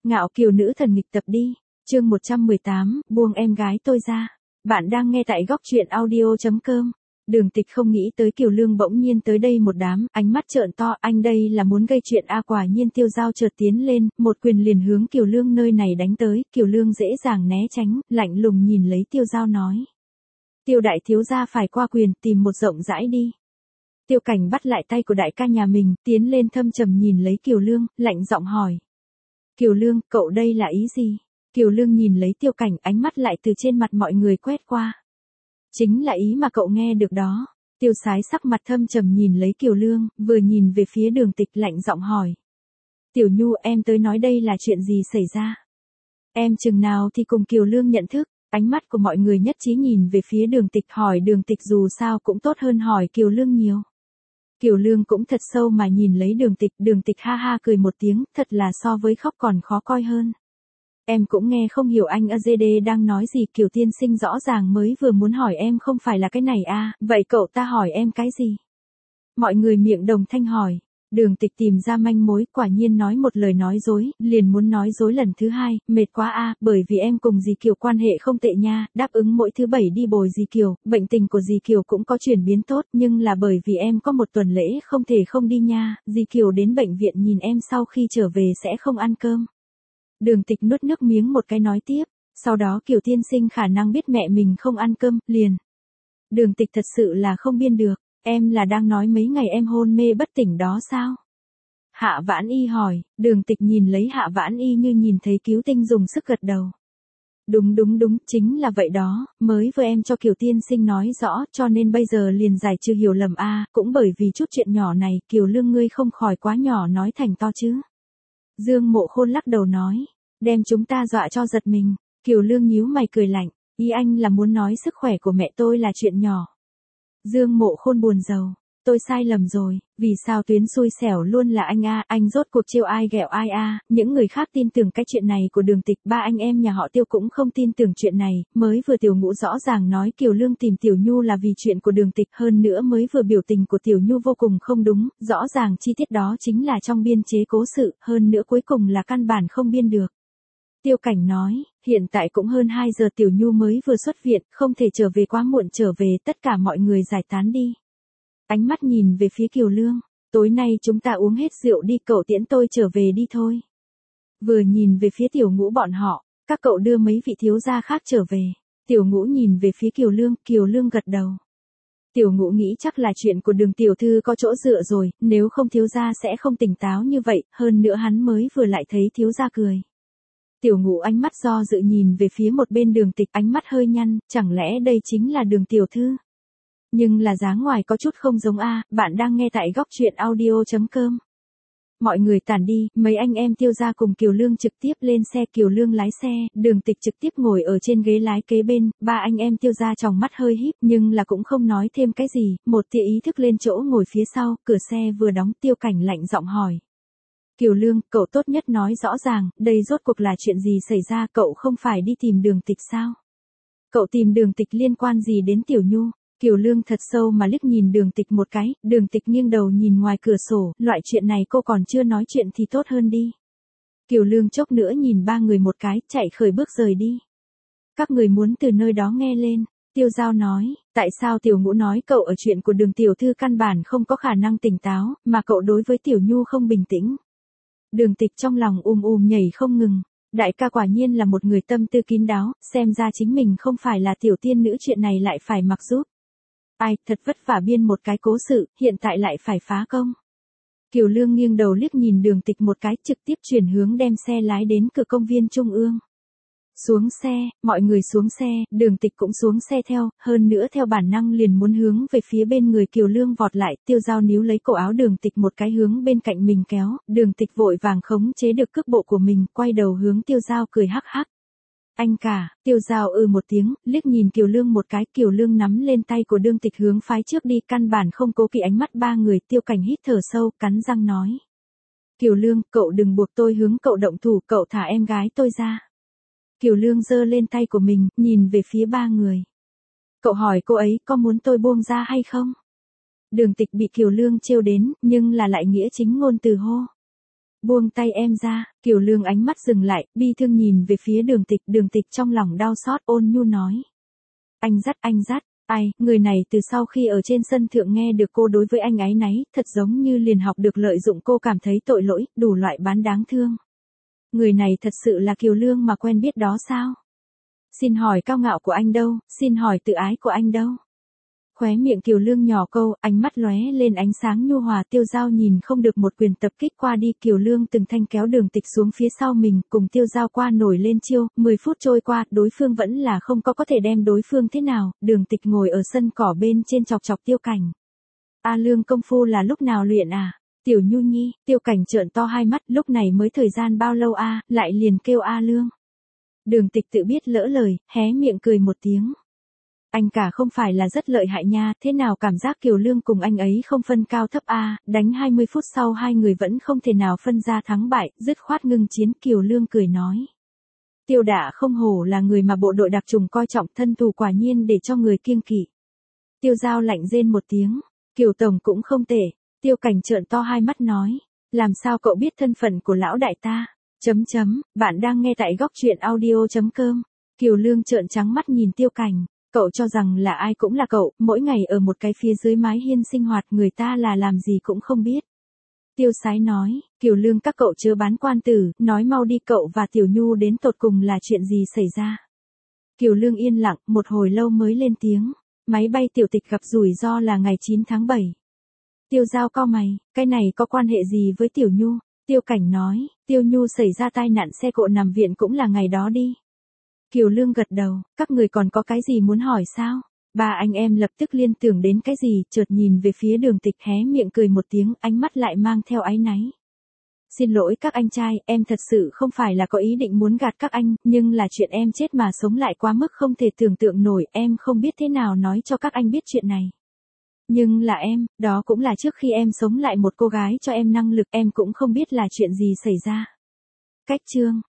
Ngạo kiều nữ thần nghịch tập đi. Chương 118, buông em gái tôi ra. Bạn đang nghe tại góc truyện audio.com. Đường Tịch không nghĩ tới Kiều Lương bỗng nhiên tới đây một đám, ánh mắt trợn to, anh đây là muốn gây chuyện a. Quả nhiên Tiêu Dao chợt tiến lên, một quyền liền hướng Kiều Lương nơi này đánh tới, Kiều Lương dễ dàng né tránh, lạnh lùng nhìn lấy Tiêu Dao nói. Tiêu đại thiếu gia phải qua quyền, tìm một rộng rãi đi. Tiêu Cảnh bắt lại tay của đại ca nhà mình, tiến lên thâm trầm nhìn lấy Kiều Lương, lạnh giọng hỏi. Kiều Lương, cậu đây là ý gì? Kiều Lương nhìn lấy Tiêu Cảnh, ánh mắt lại từ trên mặt mọi người quét qua. Chính là ý mà cậu nghe được đó. Tiêu Sái sắc mặt thâm trầm nhìn lấy Kiều Lương, vừa nhìn về phía Đường Tịch lạnh giọng hỏi. Tiểu Nhu, em tới nói đây là chuyện gì xảy ra? Em chừng nào thì cùng Kiều Lương nhận thức, ánh mắt của mọi người nhất trí nhìn về phía Đường Tịch, hỏi Đường Tịch dù sao cũng tốt hơn hỏi Kiều Lương nhiều. Kiều Lương cũng thật sâu mà nhìn lấy Đường Tịch ha ha cười một tiếng, thật là so với khóc còn khó coi hơn. Em cũng nghe không hiểu anh AZD đang nói gì, Kiều tiên sinh rõ ràng mới vừa muốn hỏi em không phải là cái này à, vậy cậu ta hỏi em cái gì? Mọi người miệng đồng thanh hỏi. Đường Tịch tìm ra manh mối, quả nhiên nói một lời nói dối, liền muốn nói dối lần thứ hai, mệt quá a, bởi vì em cùng dì Kiều quan hệ không tệ nha, đáp ứng mỗi thứ 7 đi bồi dì Kiều, bệnh tình của dì Kiều cũng có chuyển biến tốt, nhưng là bởi vì em có một tuần lễ không thể không đi nha, dì Kiều đến bệnh viện nhìn em sau khi trở về sẽ không ăn cơm. Đường Tịch nuốt nước miếng một cái nói tiếp, sau đó Kiều tiên sinh khả năng biết mẹ mình không ăn cơm, liền. Đường Tịch thật sự là không biên được. Em là đang nói mấy ngày em hôn mê bất tỉnh đó sao? Hạ Vãn Y hỏi, Đường Tịch nhìn lấy Hạ Vãn Y như nhìn thấy cứu tinh dùng sức gật đầu. Đúng, chính là vậy đó, mới vừa em cho Kiều tiên sinh nói rõ, cho nên bây giờ liền giải trừ hiểu lầm a, cũng bởi vì chút chuyện nhỏ này, Kiều Lương ngươi không khỏi quá nhỏ nói thành to chứ. Dương Mộ Khôn lắc đầu nói, đem chúng ta dọa cho giật mình. Kiều Lương nhíu mày cười lạnh, ý anh là muốn nói sức khỏe của mẹ tôi là chuyện nhỏ. Dương Mộ Khôn buồn rầu, tôi sai lầm rồi, vì sao tuyến xui xẻo luôn là anh a, anh rốt cuộc trêu ai ghẹo ai a, những người khác tin tưởng cái chuyện này của Đường Tịch, ba anh em nhà họ Tiêu cũng không tin tưởng chuyện này, mới vừa Tiểu Ngũ rõ ràng nói Kiều Lương tìm Tiểu Nhu là vì chuyện của Đường Tịch, hơn nữa mới vừa biểu tình của Tiểu Nhu vô cùng không đúng, rõ ràng chi tiết đó chính là trong biên chế cố sự, hơn nữa cuối cùng là căn bản không biên được. Tiêu Cảnh nói, hiện tại cũng hơn 2 giờ Tiểu Nhu mới vừa xuất viện, không thể trở về quá muộn, trở về tất cả mọi người giải tán đi. Ánh mắt nhìn về phía Kiều Lương, tối nay chúng ta uống hết rượu đi, cậu tiễn tôi trở về đi thôi. Vừa nhìn về phía Tiểu Ngũ bọn họ, các cậu đưa mấy vị thiếu gia khác trở về. Tiểu Ngũ nhìn về phía Kiều Lương gật đầu. Tiểu Ngũ nghĩ chắc là chuyện của Đường tiểu thư có chỗ dựa rồi, nếu không thiếu gia sẽ không tỉnh táo như vậy, hơn nữa hắn mới vừa lại thấy thiếu gia cười. Tiểu Ngũ ánh mắt do dự nhìn về phía một bên Đường Tịch, ánh mắt hơi nhăn, chẳng lẽ đây chính là Đường tiểu thư? Nhưng là dáng ngoài có chút không giống a. Bạn đang nghe tại góc truyện audio.com. Mọi người tản đi, mấy anh em Tiêu gia cùng Kiều Lương trực tiếp lên xe, Kiều Lương lái xe, Đường Tịch trực tiếp ngồi ở trên ghế lái kế bên, ba anh em Tiêu gia tròng mắt hơi híp nhưng là cũng không nói thêm cái gì, một tia ý thức lên chỗ ngồi phía sau, cửa xe vừa đóng, Tiêu Cảnh lạnh giọng hỏi. Kiều Lương, cậu tốt nhất nói rõ ràng, đây rốt cuộc là chuyện gì xảy ra, cậu không phải đi tìm Đường Tịch sao? Cậu tìm Đường Tịch liên quan gì đến Tiểu Nhu? Kiều Lương thật sâu mà liếc nhìn Đường Tịch một cái, Đường Tịch nghiêng đầu nhìn ngoài cửa sổ, loại chuyện này cô còn chưa nói chuyện thì tốt hơn đi. Kiều Lương chốc nữa nhìn ba người một cái, chạy khởi bước rời đi. Các người muốn từ nơi đó nghe lên. Tiêu Giao nói, tại sao Tiểu Ngũ nói cậu ở chuyện của Đường tiểu thư căn bản không có khả năng tỉnh táo, mà cậu đối với Tiểu Nhu không bình tĩnh. Đường Tịch trong lòng nhảy không ngừng. Đại ca quả nhiên là một người tâm tư kín đáo, xem ra chính mình không phải là tiểu tiên nữ, chuyện này lại phải mặc giúp. Ai, thật vất vả biên một cái cố sự, hiện tại lại phải phá công. Kiều Lương nghiêng đầu liếc nhìn Đường Tịch một cái, trực tiếp chuyển hướng đem xe lái đến cửa công viên Trung ương. Xuống xe, mọi người xuống xe, Đường Tịch cũng xuống xe theo, hơn nữa theo bản năng liền muốn hướng về phía bên người Kiều Lương vọt lại, Tiêu Giao níu lấy cổ áo Đường Tịch một cái hướng bên cạnh mình kéo, Đường Tịch vội vàng khống chế được cước bộ của mình, quay đầu hướng Tiêu Giao cười hắc hắc. Anh cả, Tiêu Giao một tiếng, liếc nhìn Kiều Lương một cái, Kiều Lương nắm lên tay của Đường Tịch hướng phái trước đi, căn bản không cố kỵ ánh mắt ba người, Tiêu Cảnh hít thở sâu, cắn răng nói. Kiều Lương, cậu đừng buộc tôi hướng cậu động thủ, cậu thả em gái tôi ra. Kiều Lương giơ lên tay của mình, nhìn về phía ba người. Cậu hỏi cô ấy có muốn tôi buông ra hay không? Đường Tịch bị Kiều Lương trêu đến, nhưng là lại nghĩa chính ngôn từ hô. Buông tay em ra, Kiều Lương ánh mắt dừng lại, bi thương nhìn về phía Đường Tịch trong lòng đau xót ôn nhu nói. Anh dắt, ai, người này từ sau khi ở trên sân thượng nghe được cô đối với anh áy náy, thật giống như liền học được lợi dụng cô cảm thấy tội lỗi, đủ loại bán đáng thương. Người này thật sự là Kiều Lương mà quen biết đó sao? Xin hỏi cao ngạo của anh đâu, xin hỏi tự ái của anh đâu? Khóe miệng Kiều Lương nhỏ câu, ánh mắt lóe lên ánh sáng nhu hòa. Tiêu Dao nhìn không được một quyền tập kích qua đi. Kiều Lương từng thanh kéo Đường Tịch xuống phía sau mình, cùng Tiêu Dao qua nổi lên chiêu. 10 phút trôi qua, đối phương vẫn là không có thể đem đối phương thế nào. Đường Tịch ngồi ở sân cỏ bên trên chọc Tiêu Cảnh. A Lương công phu là lúc nào luyện à? Tiểu Nhu Nhi, Tiêu Cảnh trợn to hai mắt, lúc này mới thời gian bao lâu a, lại liền kêu A Lương. Đường Tịch tự biết lỡ lời, hé miệng cười một tiếng. Anh cả không phải là rất lợi hại nha, thế nào cảm giác Kiều Lương cùng anh ấy không phân cao thấp a, đánh 20 phút sau hai người vẫn không thể nào phân ra thắng bại, dứt khoát ngưng chiến. Kiều Lương cười nói. Tiêu Đả không hổ là người mà bộ đội đặc trùng coi trọng, thân thủ quả nhiên để cho người kiêng kỵ. Tiêu Dao lạnh rên một tiếng, Kiều Tổng cũng không tệ. Tiêu Cảnh trợn to hai mắt nói, làm sao cậu biết thân phận của lão đại ta? Bạn đang nghe tại góc truyện audio.com. Kiều Lương trợn trắng mắt nhìn Tiêu Cảnh, cậu cho rằng là ai cũng là cậu, mỗi ngày ở một cái phía dưới mái hiên sinh hoạt, người ta là làm gì cũng không biết. Tiêu Sái nói, Kiều Lương các cậu chớ bán quan tử, nói mau đi, cậu và Tiểu Nhu đến tột cùng là chuyện gì xảy ra? Kiều Lương yên lặng, một hồi lâu mới lên tiếng, máy bay Tiểu Tịch gặp rủi ro là ngày 9 tháng 7. Tiêu Dao cau mày, cái này có quan hệ gì với Tiểu Nhu? Tiêu Cảnh nói, Tiêu Nhu xảy ra tai nạn xe cộ nằm viện cũng là ngày đó đi. Kiều Lương gật đầu, các người còn có cái gì muốn hỏi sao? Ba anh em lập tức liên tưởng đến cái gì, chợt nhìn về phía Đường Tịch, hé miệng cười một tiếng, ánh mắt lại mang theo áy náy. Xin lỗi các anh trai, em thật sự không phải là có ý định muốn gạt các anh, nhưng là chuyện em chết mà sống lại quá mức không thể tưởng tượng nổi, em không biết thế nào nói cho các anh biết chuyện này. Nhưng là em, đó cũng là trước khi em sống lại một cô gái cho em năng lực, em cũng không biết là chuyện gì xảy ra. Cách chương